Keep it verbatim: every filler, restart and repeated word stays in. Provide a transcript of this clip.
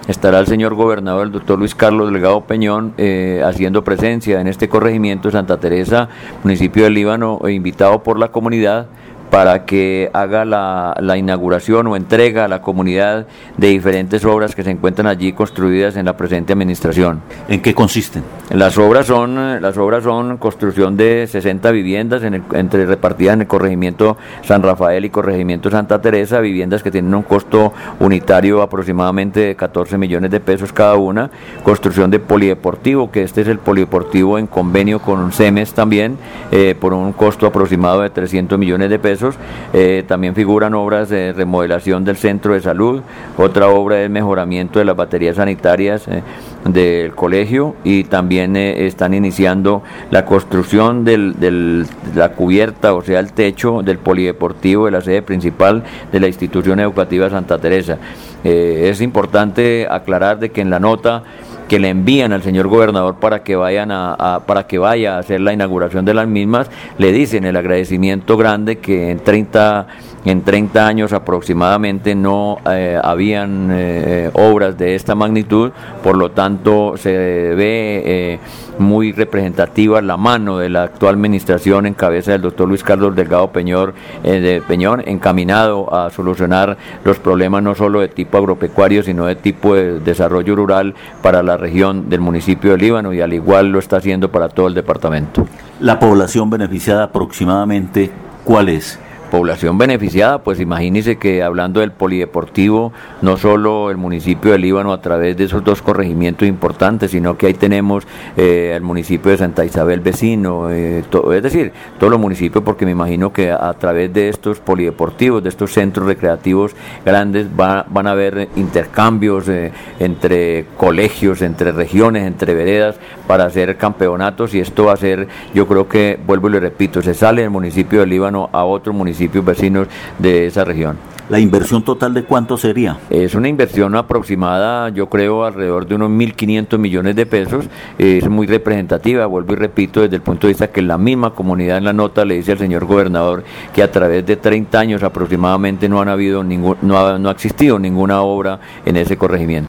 estará el señor gobernador, el doctor Luis Carlos Delgado Peñón, eh, haciendo presencia en este corregimiento de Santa Teresa, municipio del Líbano, invitado por la comunidad, para que haga la, la inauguración o entrega a la comunidad de diferentes obras que se encuentran allí construidas en la presente administración. ¿En qué consisten? Las obras son las obras son construcción de sesenta viviendas en el, entre repartidas en el corregimiento San Rafael y corregimiento Santa Teresa, viviendas que tienen un costo unitario aproximadamente de catorce millones de pesos cada una, construcción de polideportivo, que este es el polideportivo en convenio con CEMES también, eh, por un costo aproximado de trescientos millones de pesos. Eh, también figuran obras de remodelación del centro de salud, otra obra es mejoramiento de las baterías sanitarias eh, del colegio, y también eh, están iniciando la construcción del, del, de la cubierta, o sea el techo del polideportivo de la sede principal de la institución educativa Santa Teresa. Eh, es importante aclarar de que en la nota que le envían al señor gobernador para que vayan a, a para que vaya a hacer la inauguración de las mismas, le dicen el agradecimiento grande que en treinta en treinta años aproximadamente no eh, habían eh, obras de esta magnitud, por lo tanto se ve eh, muy representativa la mano de la actual administración en cabeza del doctor Luis Carlos Delgado Peñón, eh, de Peñón, encaminado a solucionar los problemas no solo de tipo agropecuario, sino de tipo de desarrollo rural para la región del municipio de Líbano, y al igual lo está haciendo para todo el departamento. ¿La población beneficiada aproximadamente cuál es? Población beneficiada, pues imagínese que hablando del polideportivo, no solo el municipio de Líbano a través de esos dos corregimientos importantes, sino que ahí tenemos eh, el municipio de Santa Isabel vecino, eh, to, es decir, todos los municipios, porque me imagino que a, a través de estos polideportivos, de estos centros recreativos grandes, va, van a haber intercambios eh, entre colegios, entre regiones, entre veredas, para hacer campeonatos, y esto va a ser, yo creo que, vuelvo y le repito, se sale del municipio de Líbano a otro municipio vecinos de esa región. ¿La inversión total de cuánto sería? Es una inversión aproximada, yo creo, alrededor de unos mil quinientos millones de pesos. Es muy representativa, vuelvo y repito, desde el punto de vista que la misma comunidad en la nota le dice al señor gobernador que a través de treinta años aproximadamente no han habido ningún, no ha, no ha existido ninguna obra en ese corregimiento.